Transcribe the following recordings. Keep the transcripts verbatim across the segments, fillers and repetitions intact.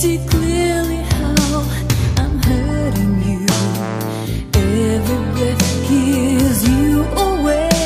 see clearly how I'm hurting you. Every breath gives you away.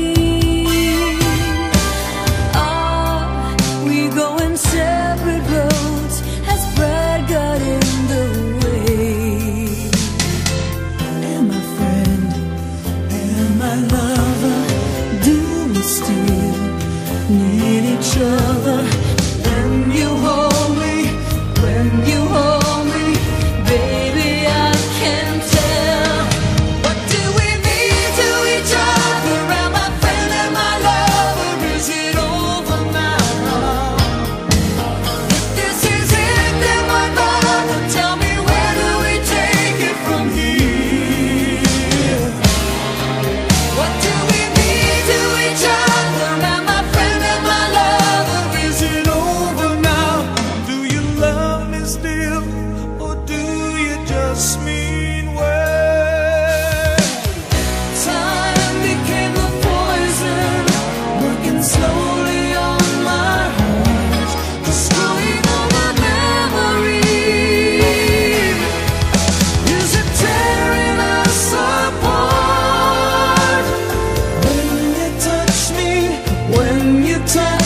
Are we going separate roads? Has pride got in the way? Am I friend? Am I lover? Do we still need each other? When you hold me, when you hold me, baby, I can tell. What do we mean to each other? Am I friend? Am I lover? Is it over now? If this is it, then my brother, tell me, where do we take it from here? What do we mean to each other? Am I friend? Am I lover? Is it over now? Do you love me still, or do you just mean well? Time became a poison, working slowly on my heart, destroying all my memories. Is it tearing us apart? When you touch me, when you touch